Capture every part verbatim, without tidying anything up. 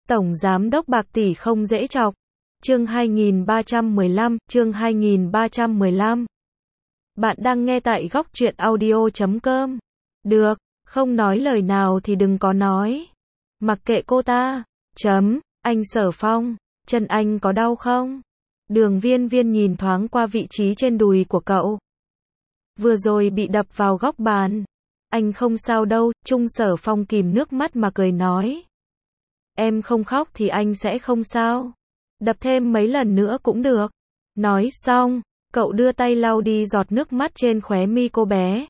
Tổng Giám đốc bạc tỷ không dễ chọc. Chương hai nghìn ba trăm mười lăm, chương hai nghìn ba trăm mười lăm. Bạn đang nghe tại góc truyện audio chấm com. Được, không nói lời nào thì đừng có nói. Mặc kệ cô ta. Chấm, anh Sở Phong, chân anh có đau không? Đường Viên Viên nhìn thoáng qua vị trí trên đùi của cậu. Vừa rồi bị đập vào góc bàn. Anh không sao đâu, Trung Sở Phong kìm nước mắt mà cười nói. Em không khóc thì anh sẽ không sao. Đập thêm mấy lần nữa cũng được. Nói xong, cậu đưa tay lau đi giọt nước mắt trên khóe mi cô bé.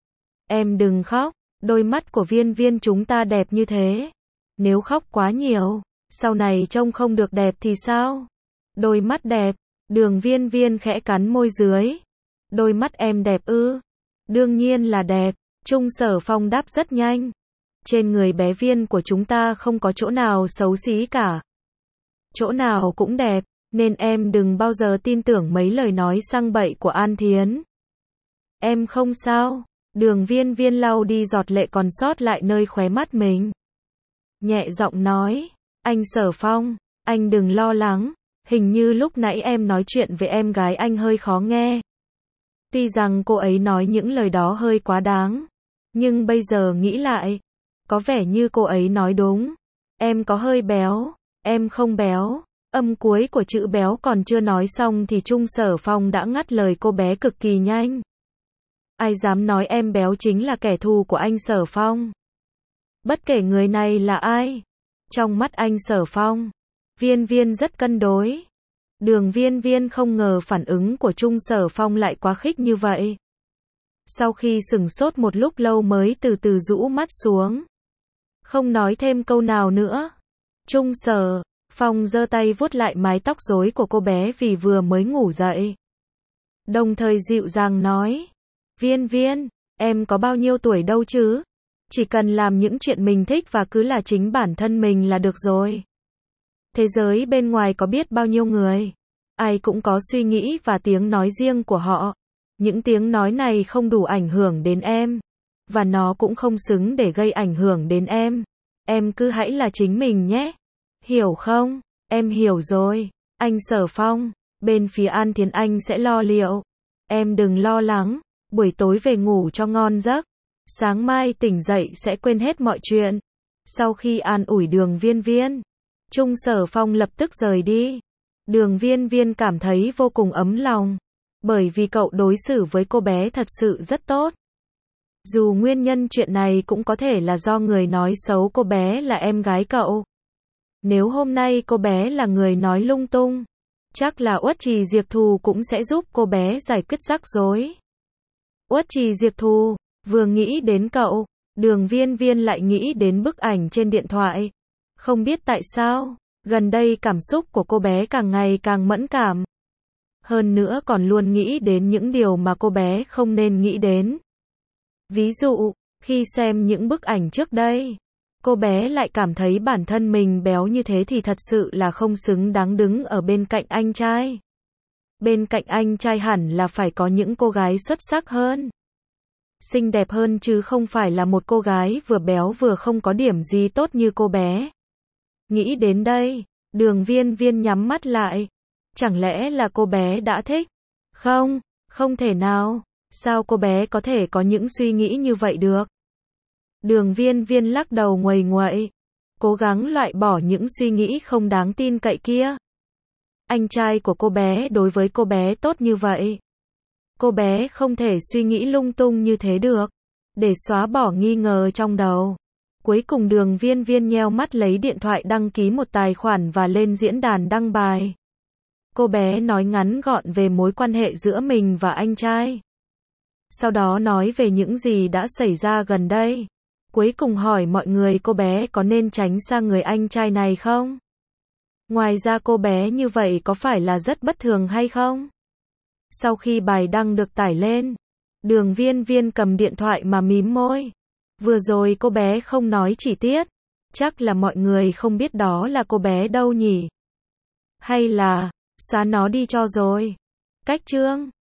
Em đừng khóc, đôi mắt của Viên Viên chúng ta đẹp như thế. Nếu khóc quá nhiều, sau này trông không được đẹp thì sao? Đôi mắt đẹp, Đường Viên Viên khẽ cắn môi dưới. Đôi mắt em đẹp ư? Đương nhiên là đẹp, Trung Sở Phong đáp rất nhanh. Trên người bé Viên của chúng ta không có chỗ nào xấu xí cả. Chỗ nào cũng đẹp, nên em đừng bao giờ tin tưởng mấy lời nói sang bậy của An Thiến. Em không sao. Đường Viên Viên lau đi giọt lệ còn sót lại nơi khóe mắt mình. Nhẹ giọng nói, anh Sở Phong, anh đừng lo lắng, hình như lúc nãy em nói chuyện với em gái anh hơi khó nghe. Tuy rằng cô ấy nói những lời đó hơi quá đáng, nhưng bây giờ nghĩ lại, có vẻ như cô ấy nói đúng. Em có hơi béo, em không béo. Âm cuối của chữ béo còn chưa nói xong thì Trung Sở Phong đã ngắt lời cô bé cực kỳ nhanh. Ai dám nói em béo chính là kẻ thù của anh Sở Phong. Bất kể người này là ai. Trong mắt anh Sở Phong, Viên Viên rất cân đối. Đường Viên Viên không ngờ phản ứng của Trung Sở Phong lại quá khích như vậy. Sau khi sửng sốt một lúc lâu mới từ từ rũ mắt xuống. Không nói thêm câu nào nữa. Trung Sở Phong giơ tay vuốt lại mái tóc rối của cô bé vì vừa mới ngủ dậy. Đồng thời dịu dàng nói. Viên Viên, em có bao nhiêu tuổi đâu chứ? Chỉ cần làm những chuyện mình thích và cứ là chính bản thân mình là được rồi. Thế giới bên ngoài có biết bao nhiêu người. Ai cũng có suy nghĩ và tiếng nói riêng của họ. Những tiếng nói này không đủ ảnh hưởng đến em. Và nó cũng không xứng để gây ảnh hưởng đến em. Em cứ hãy là chính mình nhé. Hiểu không? Em hiểu rồi. Anh Sở Phong, bên phía An Thiến anh sẽ lo liệu. Em đừng lo lắng. Buổi tối về ngủ cho ngon giấc. Sáng mai tỉnh dậy sẽ quên hết mọi chuyện. Sau khi an ủi Đường Viên Viên, Trung Sở Phong lập tức rời đi. Đường Viên Viên cảm thấy vô cùng ấm lòng. Bởi vì cậu đối xử với cô bé thật sự rất tốt. Dù nguyên nhân chuyện này cũng có thể là do người nói xấu cô bé là em gái cậu. Nếu hôm nay cô bé là người nói lung tung, chắc là Uất Trì Diệt Thù cũng sẽ giúp cô bé giải quyết rắc rối. Uất Trì Diệt Thù, vừa nghĩ đến cậu, Đường Viên Viên lại nghĩ đến bức ảnh trên điện thoại. Không biết tại sao, gần đây cảm xúc của cô bé càng ngày càng mẫn cảm. Hơn nữa còn luôn nghĩ đến những điều mà cô bé không nên nghĩ đến. Ví dụ, khi xem những bức ảnh trước đây, cô bé lại cảm thấy bản thân mình béo như thế thì thật sự là không xứng đáng đứng ở bên cạnh anh trai. Bên cạnh anh trai hẳn là phải có những cô gái xuất sắc hơn, xinh đẹp hơn chứ không phải là một cô gái vừa béo vừa không có điểm gì tốt như cô bé. Nghĩ đến đây, Đường Viên Viên nhắm mắt lại. Chẳng lẽ là cô bé đã thích? Không, không thể nào. Sao cô bé có thể có những suy nghĩ như vậy được? Đường Viên Viên lắc đầu nguầy nguậy, cố gắng loại bỏ những suy nghĩ không đáng tin cậy kia. Anh trai của cô bé đối với cô bé tốt như vậy. Cô bé không thể suy nghĩ lung tung như thế được. Để xóa bỏ nghi ngờ trong đầu, cuối cùng Đường Viên Viên nheo mắt lấy điện thoại đăng ký một tài khoản và lên diễn đàn đăng bài. Cô bé nói ngắn gọn về mối quan hệ giữa mình và anh trai. Sau đó nói về những gì đã xảy ra gần đây. Cuối cùng hỏi mọi người cô bé có nên tránh xa người anh trai này không? Ngoài ra cô bé như vậy có phải là rất bất thường hay không? Sau khi bài đăng được tải lên, Đường Viên Viên cầm điện thoại mà mím môi. Vừa rồi cô bé không nói chi tiết. Chắc là mọi người không biết đó là cô bé đâu nhỉ? Hay là, xóa nó đi cho rồi. Cách chương